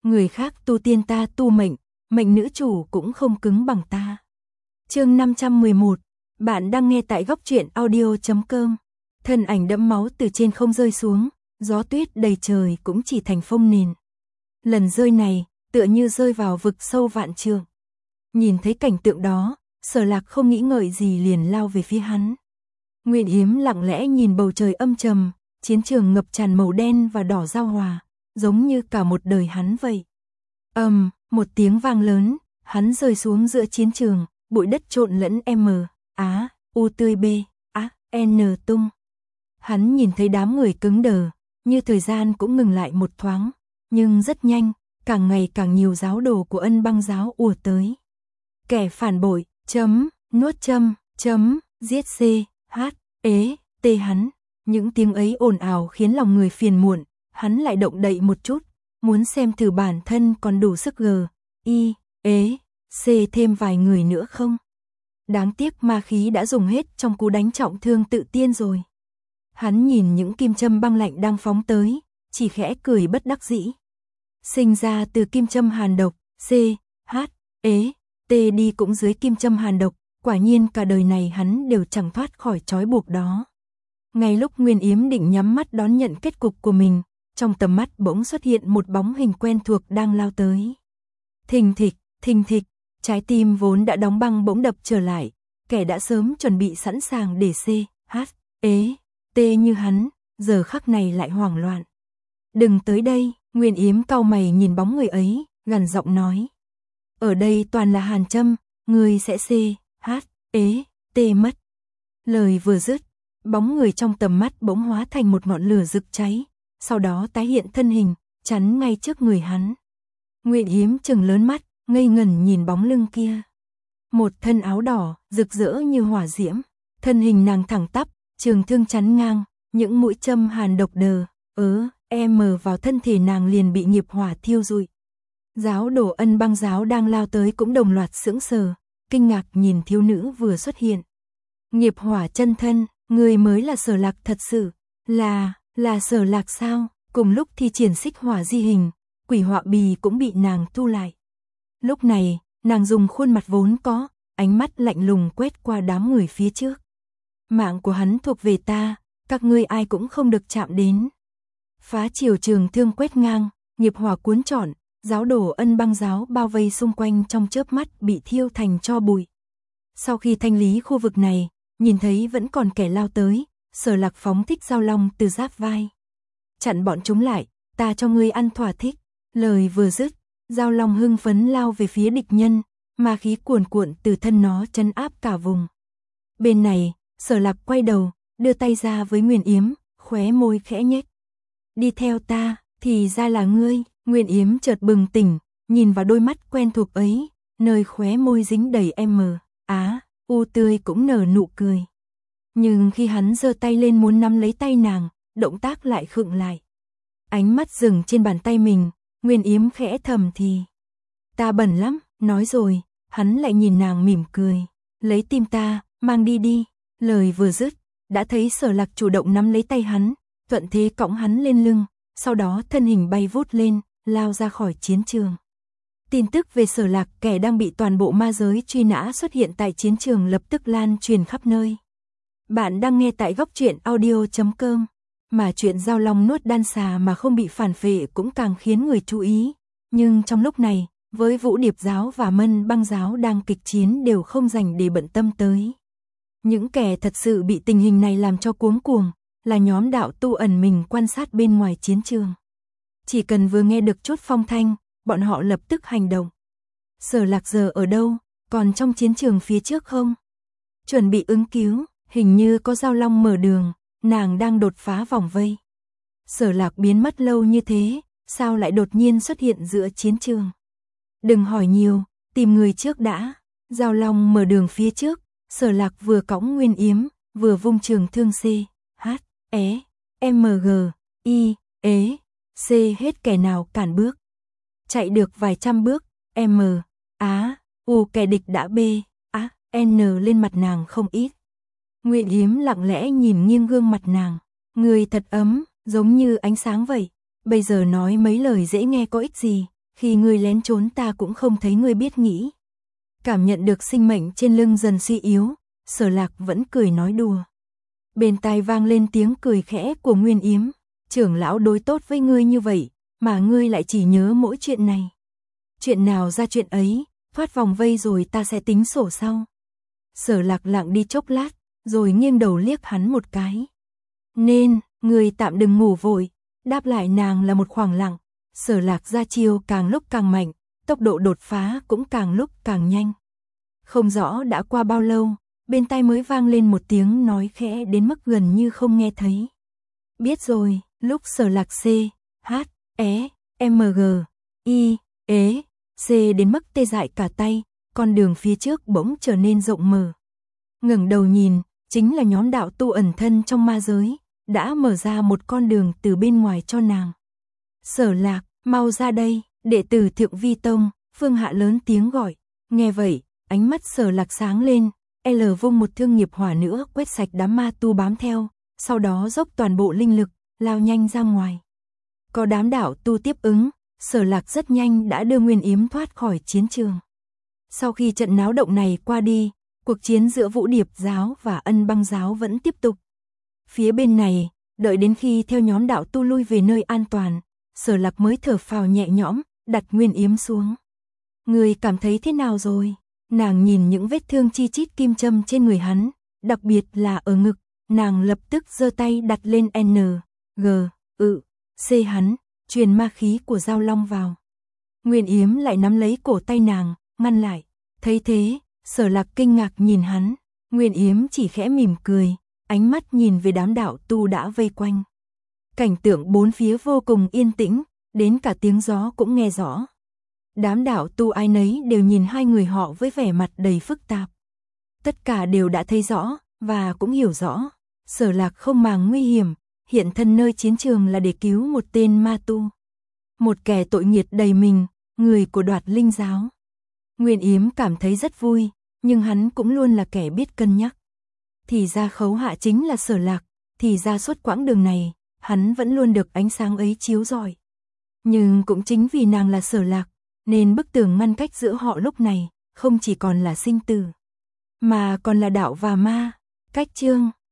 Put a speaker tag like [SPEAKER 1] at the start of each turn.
[SPEAKER 1] người khác tu tiên ta tu mệnh, mệnh nữ chủ cũng không cứng bằng ta. Chương 511, bạn đang nghe tại góc truyện audio.com. Thân ảnh đẫm máu từ trên không rơi xuống, gió tuyết đầy trời cũng chỉ thành phông nền. Lần rơi này, tựa như rơi vào vực sâu vạn trượng. Nhìn thấy cảnh tượng đó, Sở Lạc không nghĩ ngợi gì liền lao về phía hắn. Nguyên Yếm lặng lẽ nhìn bầu trời âm trầm, chiến trường ngập tràn màu đen và đỏ giao hòa, giống như cả một đời hắn vậy. Một tiếng vang lớn, hắn rơi xuống giữa chiến trường, bụi đất trộn lẫn U tươi B, N tung. Hắn nhìn thấy đám người cứng đờ, như thời gian cũng ngừng lại một thoáng, nhưng rất nhanh, càng ngày càng nhiều giáo đồ của Ân Băng giáo ùa tới. Kẻ phản bội, nuốt giết hắn. Những tiếng ấy ồn ào khiến lòng người phiền muộn, hắn lại động đậy một chút, muốn xem thử bản thân còn đủ sức thêm vài người nữa không. Đáng tiếc ma khí đã dùng hết trong cú đánh trọng thương tự tiên rồi. Hắn nhìn những kim châm băng lạnh đang phóng tới, chỉ khẽ cười bất đắc dĩ. Sinh ra từ kim châm hàn độc, đi cũng dưới kim châm hàn độc, quả nhiên cả đời này hắn đều chẳng thoát khỏi trói buộc đó. Ngay lúc Nguyên Yếm định nhắm mắt đón nhận kết cục của mình, trong tầm mắt bỗng xuất hiện một bóng hình quen thuộc đang lao tới. Thình thịch, trái tim vốn đã đóng băng bỗng đập trở lại, kẻ đã sớm chuẩn bị sẵn sàng để như hắn, giờ khắc này lại hoảng loạn. Đừng tới đây, Nguyên Yếm cau mày nhìn bóng người ấy, gằn giọng nói. Ở đây toàn là hàn châm, ngươi sẽ mất. Lời vừa dứt, bóng người trong tầm mắt bỗng hóa thành một ngọn lửa rực cháy, sau đó tái hiện thân hình, chắn ngay trước người hắn. Nguyên Yếm trừng lớn mắt, ngây ngẩn nhìn bóng lưng kia. Một thân áo đỏ, rực rỡ như hỏa diễm, thân hình nàng thẳng tắp, trường thương chắn ngang, những mũi châm hàn độc vào thân thể nàng liền bị nghiệp hỏa thiêu rụi. Giáo đồ Ân Băng giáo đang lao tới cũng đồng loạt sững sờ, kinh ngạc nhìn thiếu nữ vừa xuất hiện. Nghiệp hỏa chân thân, người mới là Sở Lạc thật sự, là Sở Lạc sao? Cùng lúc thi triển xích hỏa di hình, quỷ họa bì cũng bị nàng thu lại. Lúc này, nàng dùng khuôn mặt vốn có, ánh mắt lạnh lùng quét qua đám người phía trước. Mạng của hắn thuộc về ta, các ngươi ai cũng không được chạm đến. Phá chiều trường thương quét ngang, nghiệp hỏa cuốn trọn, giáo đồ Ân Băng giáo bao vây xung quanh trong chớp mắt bị thiêu thành tro bụi. Sau khi thanh lý khu vực này, nhìn thấy vẫn còn kẻ lao tới, Sở Lạc phóng thích dao long từ giáp vai. Chặn bọn chúng lại, ta cho ngươi ăn thỏa thích. Lời vừa dứt, dao long hưng phấn lao về phía địch nhân, ma khí cuồn cuộn từ thân nó trấn áp cả vùng. Bên này, Sở Lạc quay đầu, đưa tay ra với Nguyên Yếm, khóe môi khẽ nhếch. Đi theo ta, thì ra là ngươi. Nguyên Yếm chợt bừng tỉnh, nhìn vào đôi mắt quen thuộc ấy, nơi khóe môi dính đầy U tươi cũng nở nụ cười. Nhưng khi hắn giơ tay lên muốn nắm lấy tay nàng, động tác lại khựng lại. Ánh mắt dừng trên bàn tay mình, Nguyên Yếm khẽ thầm thì. Ta bẩn lắm, nói rồi, hắn lại nhìn nàng mỉm cười. Lấy tim ta, mang đi. Lời vừa dứt, đã thấy Sở Lạc chủ động nắm lấy tay hắn, thuận thế cõng hắn lên lưng, sau đó thân hình bay vút lên, lao ra khỏi chiến trường. Tin tức về Sở Lạc, kẻ đang bị toàn bộ ma giới truy nã xuất hiện tại chiến trường lập tức lan truyền khắp nơi. Bạn đang nghe tại góc truyện audio.com, mà chuyện Dao Long nuốt đan xà mà không bị phản phệ cũng càng khiến người chú ý. Nhưng trong lúc này, với Vũ Điệp giáo và Ân Băng giáo đang kịch chiến đều không dành để bận tâm tới. Những kẻ thật sự bị tình hình này làm cho cuống cuồng, là nhóm đạo tu ẩn mình quan sát bên ngoài chiến trường. Chỉ cần vừa nghe được chút phong thanh, bọn họ lập tức hành động. Sở Lạc giờ ở đâu, còn trong chiến trường phía trước không? Chuẩn bị ứng cứu, hình như có dao long mở đường, nàng đang đột phá vòng vây. Sở Lạc biến mất lâu như thế, sao lại đột nhiên xuất hiện giữa chiến trường? Đừng hỏi nhiều, tìm người trước đã. Dao long mở đường phía trước, Sở Lạc vừa cõng Nguyên Yếm, vừa vung trường thương hết kẻ nào cản bước. Chạy được vài trăm bước, kẻ địch đã lên mặt nàng không ít. Nguyên Yếm lặng lẽ nhìn nghiêng gương mặt nàng, người thật ấm, giống như ánh sáng vậy. Bây giờ nói mấy lời dễ nghe có ích gì, khi ngươi lén trốn ta cũng không thấy ngươi biết nghĩ. Cảm nhận được sinh mệnh trên lưng dần suy yếu, Sở Lạc vẫn cười nói đùa. Bên tai vang lên tiếng cười khẽ của Nguyên Yếm, trưởng lão đối tốt với ngươi như vậy, mà ngươi lại chỉ nhớ mỗi chuyện này. Chuyện nào ra chuyện ấy, thoát vòng vây rồi ta sẽ tính sổ sau. Sở Lạc lặng đi chốc lát, rồi nghiêng đầu liếc hắn một cái. Nên, ngươi tạm đừng ngủ vội, đáp lại nàng là một khoảng lặng. Sở Lạc ra chiêu càng lúc càng mạnh, tốc độ đột phá cũng càng lúc càng nhanh. Không rõ đã qua bao lâu, bên tai mới vang lên một tiếng nói khẽ đến mức gần như không nghe thấy. Biết rồi, lúc Sở Lạc C, H, E, M, G, I, ế, C đến mức tê dại cả tay, con đường phía trước bỗng trở nên rộng mở. Ngẩng đầu nhìn, chính là nhóm đạo tu ẩn thân trong ma giới, đã mở ra một con đường từ bên ngoài cho nàng. Sở Lạc, mau ra đây, đệ tử Thượng Vi Tông, Phương Hạ lớn tiếng gọi. Nghe vậy, ánh mắt Sở Lạc sáng lên, L vung một thương nghiệp hỏa nữa quét sạch đám ma tu bám theo, sau đó dốc toàn bộ linh lực, lao nhanh ra ngoài. Có đám đạo tu tiếp ứng, Sở Lạc rất nhanh đã đưa Nguyên Yếm thoát khỏi chiến trường. Sau khi trận náo động này qua đi, cuộc chiến giữa Vũ Điệp giáo và Ân Băng giáo vẫn tiếp tục. Phía bên này, đợi đến khi theo nhóm đạo tu lui về nơi an toàn, Sở Lạc mới thở phào nhẹ nhõm, đặt Nguyên Yếm xuống. Người cảm thấy thế nào rồi? Nàng nhìn những vết thương chi chít kim châm trên người hắn, đặc biệt là ở ngực, nàng lập tức giơ tay đặt lên N, G, C hắn, truyền ma khí của Giao Long vào. Nguyên Yếm lại nắm lấy cổ tay nàng, ngăn lại. Thấy thế, Sở Lạc kinh ngạc nhìn hắn, Nguyên Yếm chỉ khẽ mỉm cười, ánh mắt nhìn về đám đạo tu đã vây quanh. Cảnh tượng bốn phía vô cùng yên tĩnh, đến cả tiếng gió cũng nghe rõ. Đám đạo tu ai nấy đều nhìn hai người họ với vẻ mặt đầy phức tạp. Tất cả đều đã thấy rõ, và cũng hiểu rõ. Sở Lạc không màng nguy hiểm, hiện thân nơi chiến trường là để cứu một tên ma tu. Một kẻ tội nghiệt đầy mình, người của Đoạt Linh giáo. Nguyên Yếm cảm thấy rất vui, nhưng hắn cũng luôn là kẻ biết cân nhắc. Thì ra Khấu Hạ chính là Sở Lạc, thì ra suốt quãng đường này, hắn vẫn luôn được ánh sáng ấy chiếu rọi. Nhưng cũng chính vì nàng là Sở Lạc, nên bức tường ngăn cách giữa họ lúc này, không chỉ còn là sinh tử, mà còn là đạo và ma. Cách chương